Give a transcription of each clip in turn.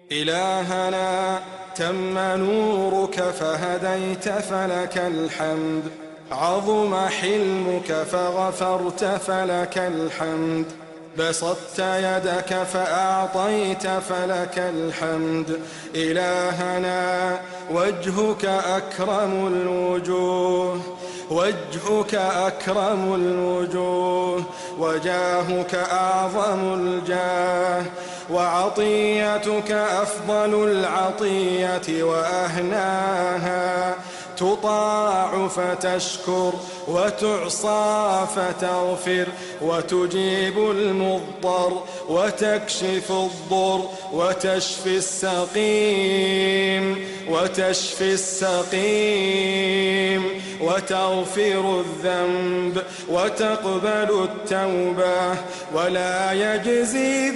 إلهنا تم نورك فهديت فلك الحمد، عظم حلمك فغفرت فلك الحمد، بسطت يدك فأعطيت فلك الحمد. إلهنا وجهك أكرم الوجوه، وجهك أكرم الوجوه، وجاهك أعظم الجاه، وعطيتك أفضل العطية وأهناها، تطاع فتشكر وتعصى فتغفر، وتجيب المضطر وتكشف الضر، وتشفي السقيم وتشفي السقيم، وتغفر الذنب وتقبل التوبة، ولا يجزي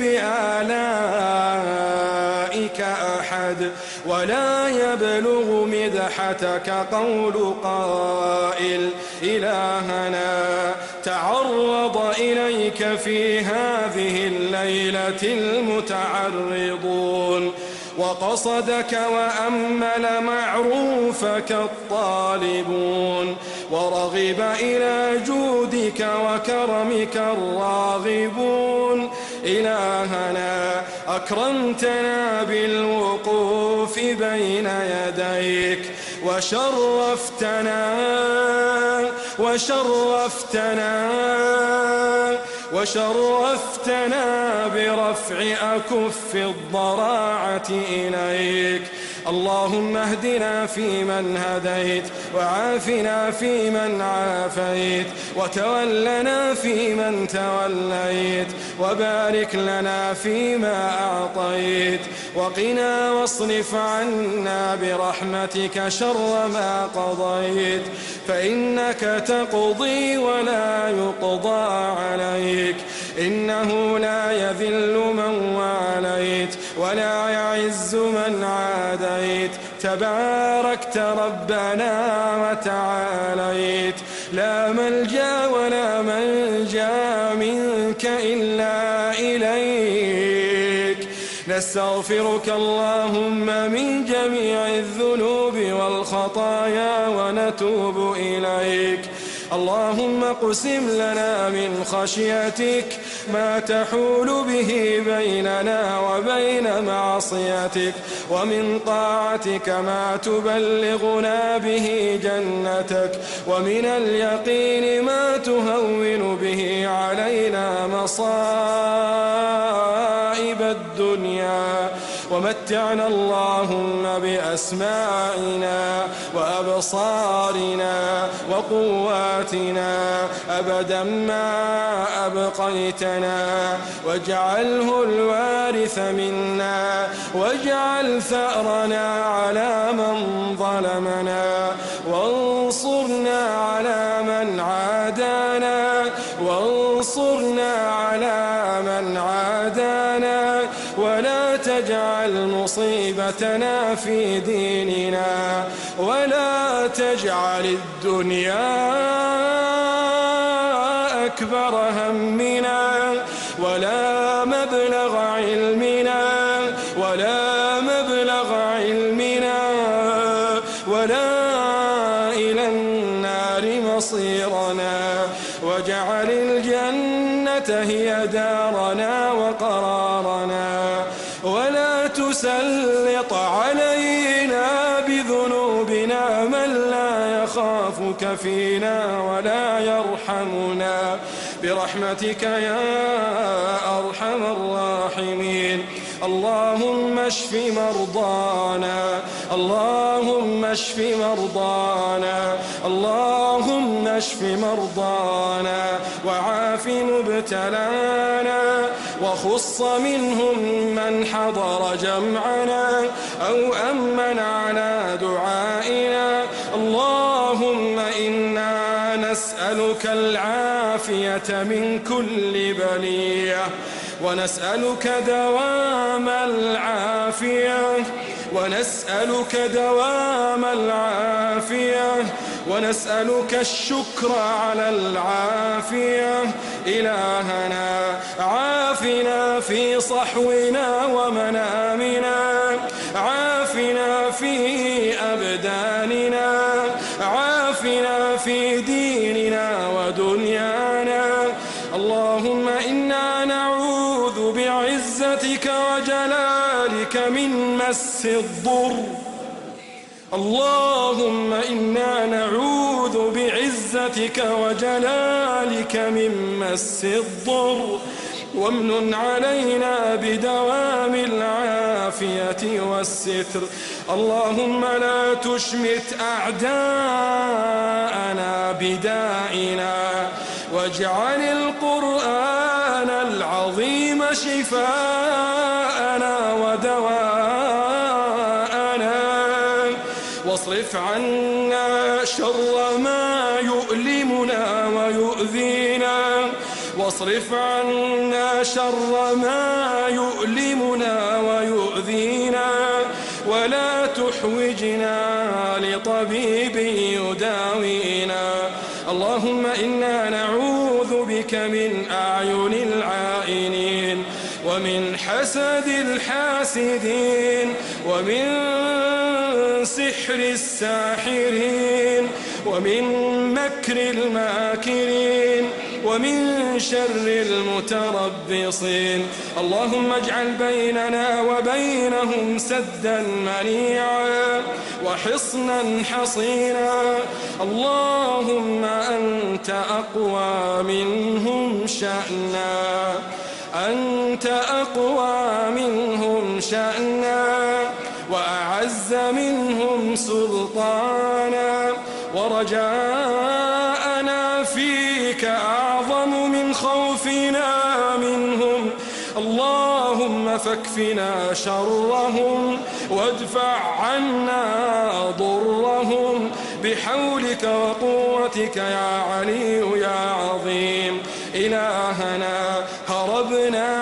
بآلائك أحد، ولا يبلغ مدحتك قول قائل. إلهنا تعرض إليك في هذه الليلة المتعرضون، وقصدك وأمل معروفك الطالبون، ورغب إلى جودك وكرمك الراغبون. إلهنا أكرمتنا بالوقوف بين يديك، وشرفتنا برفع أكف الضراعة إليك. اللهم اهدنا فيمن هديت، وعافنا فيمن عافيت، وتولنا فيمن توليت، وبارك لنا فيما أعطيت، وقنا واصرف عنا برحمتك شر ما قضيت، فإنك تقضي ولا يقضى عليك، إنه لا يذل من واليت ولا يعز من عاديت، تباركت ربنا وتعاليت، لا ملجأ ولا منجا منك إلا إليك. نستغفرك اللهم من جميع الذنوب والخطايا ونتوب إليك. اللهم اقسم لنا من خشيتك ما تحول به بيننا وبين معصيتك، ومن طاعتك ما تبلغنا به جنتك، ومن اليقين ما تهون به علينا مصائب الدنيا، ومتعنا اللهم بأسماعنا وأبصارنا وقواتنا أبدا ما أبقيتنا، واجعله الوارث منا، واجعل ثأرنا على من ظلمنا، وانصرنا على من عادانا، وانصرنا على من عادانا، ولا تجعل مصيبتنا في ديننا، ولا تجعل الدنيا أكبر همنا، ولا مبلغ علمنا، ولا مبلغ علمنا، ولا إلى النار مصيرنا، واجعل الجنة هي دارنا وقرارنا، ولا تسلط علينا بذنوبنا من لا يخافك فينا ولا يرحمنا، برحمتك يا أرحم الراحمين. اللهم اشف مرضانا، اللهم اشف مرضانا، اللهم اشف مرضانا، وعاف مبتلانا، وخص منهم من حضر جمعنا أو أمن على دعائنا. اللهم إنا نسألك العافية من كل بلية، ونسألك دوام العافية، ونسألك دوام العافية، ونسألك الشكر على العافية. إلهنا عافنا في صحونا ومنامنا، وجلالك من مس الضر. اللهم إنا نعوذ بعزتك وجلالك من مس الضر، وامنن علينا بدوام العافية والستر. اللهم لا تشمت أعداءنا بدائنا، واجعل القرآن العظيم شفاءنا ودواءنا، واصرف عنا شر ما يؤلمنا ويؤذينا، واصرف عنا شر ما يؤلمنا ويؤذينا، ولا تحوجنا لطبيب يداوينا. اللهم إنا نعوذ بك من أعين العائنين، ومن حسد الحاسدين، ومن سحر الساحرين، ومن مكر الماكرين، ومن شر المتربصين. اللهم اجعل بيننا وبينهم سدا منيعا وحصنا حصينا. اللهم أنت أقوى منهم شأنا، أنت أقوى منهم شأنا، وأعز منهم سلطانا، ورجاءنا فيك أعظم من خوفنا منهم. اللهم فاكفنا شرهم وادفع عنا ضرهم بحولك وقوتك يا علي يا عظيم. إلهنا هربنا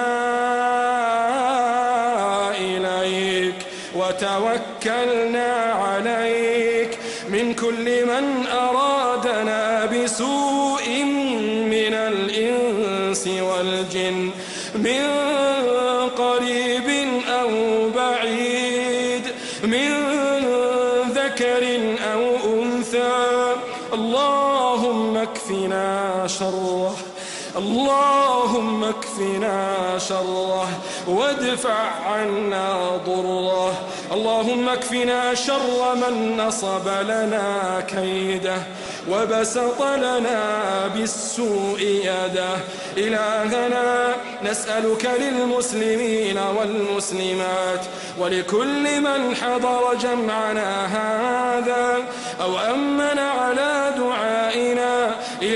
إليك وتوكلنا عليك من كل من أرادنا بسوء من الإنس والجن، من قريب أو بعيد، من ذكر أو أنثى. اللهم اكفنا شره، اللهم اكفنا شره وادفع عنا ضره. اللهم اكفنا شر من نصب لنا كيده وبسط لنا بالسوء يده. إلهنا نسألك للمسلمين والمسلمات ولكل من حضر جمعنا هذا أو أمن على دعائنا،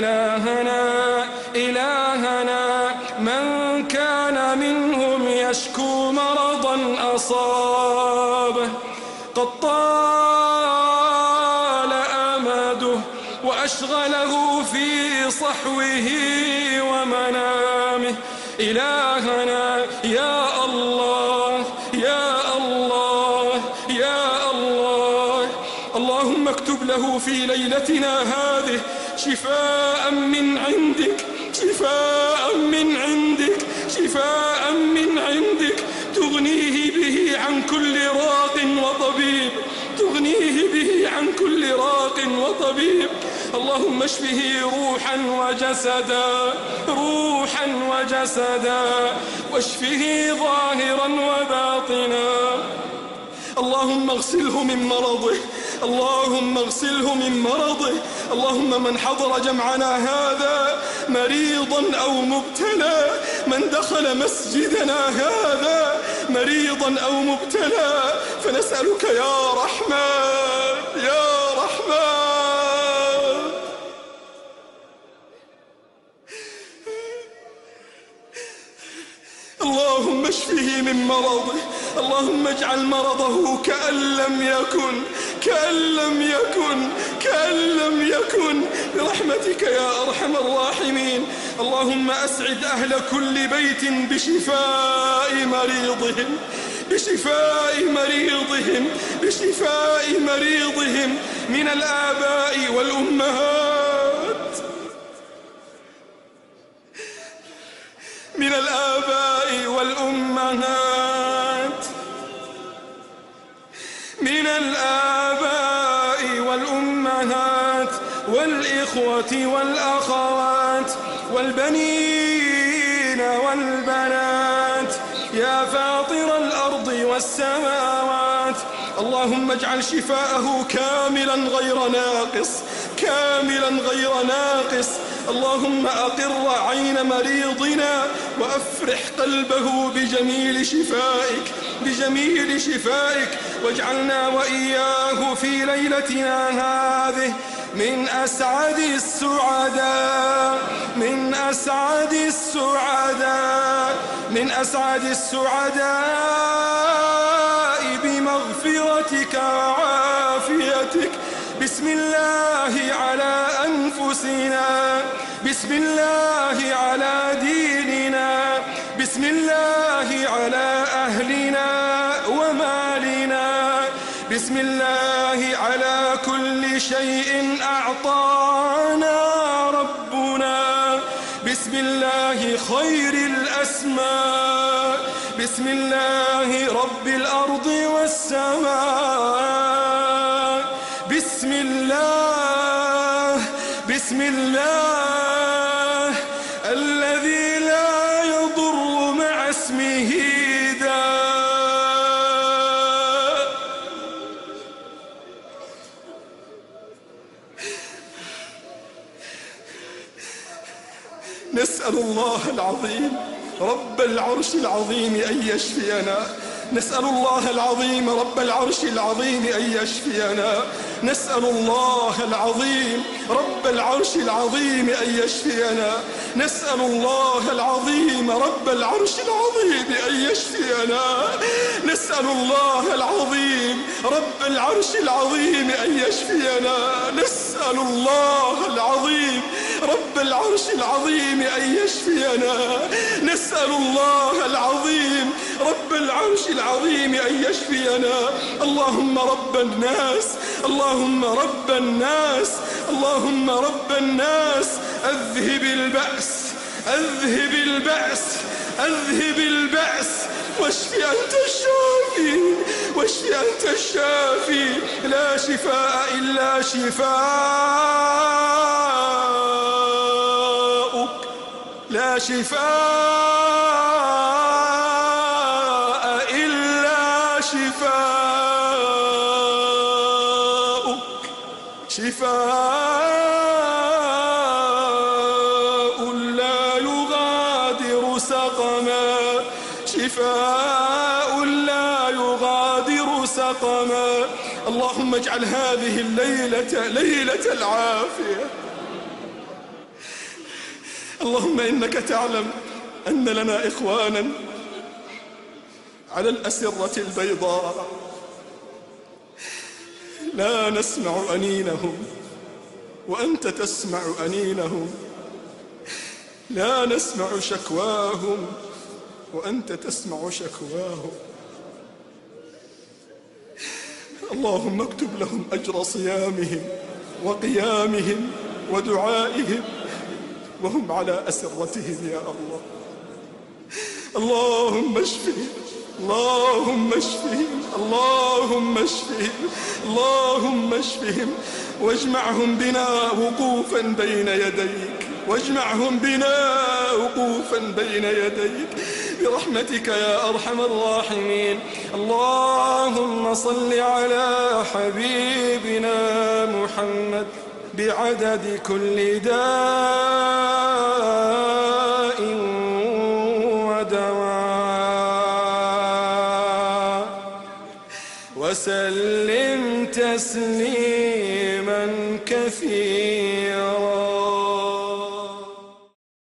إلهنا من كان منهم يشكو مرضا أصابه قد طال أمده وأشغله في صحوه ومنامه، إلهنا يا الله يا الله يا الله، اللهم اكتب له في ليلتنا هذه شفاء من عندك، شفاء من عندك، شفاء من عندك تغنيه به عن كل راق وطبيب، تغنيه به عن كل راق وطبيب. اللهم اشفه روحا وجسدا، روحا وجسدا، واشفه ظاهرا وباطنا. اللهم اغسله من مرضه، اللهم اغسله من مرضه. اللهم من حضر جمعنا هذا مريضا أو مبتلى، من دخل مسجدنا هذا مريضا أو مبتلى، فنسألك يا رحمن يا رحمن. اللهم اشفه من مرضه، اللهم اجعل مرضه كأن لم يكن، كأن لم يكن، كأن لم يكن، برحمتك يا أرحم الراحمين. اللهم أسعد أهل كل بيت بشفاء مريضهم، بشفاء مريضهم، بشفاء مريضهم من الآباء والأمهات، من الآباء والأمهات، من الآباء والأمهات والإخوة والأخوات والبنين والبنات. يا فاطر الأرض والسماوات. اللهم اجعل شفاءه كاملا غير ناقص، كاملا غير ناقص. اللهم أقر عين مريضنا وأفرح قلبه بجميل شفائك، بجميل شفائك، واجعلنا وإياه في ليلتنا هذه من أسعد السعداء، من أسعد السعداء، من أسعد السعداء بمغفرتك وعافيتك. بسم الله على أنفسنا، بسم الله على ديننا، بسم الله على أهلنا ومالنا، بسم الله على كل شيء أعطانا ربنا، بسم الله خير الأسماء، بسم الله رب الأرض والسماء، بسم الله، بسم الله الذي لا يضر مع اسمه داء. نسأل الله العظيم رب العرش العظيم أن يشفينا، نسأل الله العظيم رب العرش العظيم أن يشفينا، نسأل الله العظيم رب العرش العظيم أن يشفينا، نسأل الله العظيم رب العرش العظيم أن يشفينا، نسأل الله العظيم رب العرش العظيم أن يشفينا، نسأل الله العظيم رب العرش العظيم أن يشفينا، نسأل الله العظيم رب العرش العظيم أن يشفينا. اللهم رب الناس، اللهم رب الناس، اللهم رب الناس، أذهب البأس، أذهب البأس، أذهب البأس، واشف أنت الشافي، واشف أنت الشافي، لا شفاء إلا شفاءك، لا شفاء إلا شفاءك، شفاء لا يغادر سقما، شفاء لا يغادر سقما. اللهم اجعل هذه الليلة ليلة العافية. اللهم إنك تعلم أن لنا إخوانا على الأسرة البيضاء لا نسمع أنينهم وأنت تسمع أنينهم، لا نسمع شكواهم وأنت تسمع شكواهم. اللهم اكتب لهم أجر صيامهم وقيامهم ودعائهم وهم على أسرتهم يا الله. اللهم اشفهم، اللهم اشفهم، اللهم اشفهم، اللهم اشفهم، واجمعهم بنا وقوفا بين يديك، واجمعهم بنا وقوفا بين يديك برحمتك يا أرحم الراحمين. اللهم صل على حبيبنا محمد بعدد كل داء ودواء، وسلم تسليما كثيرا.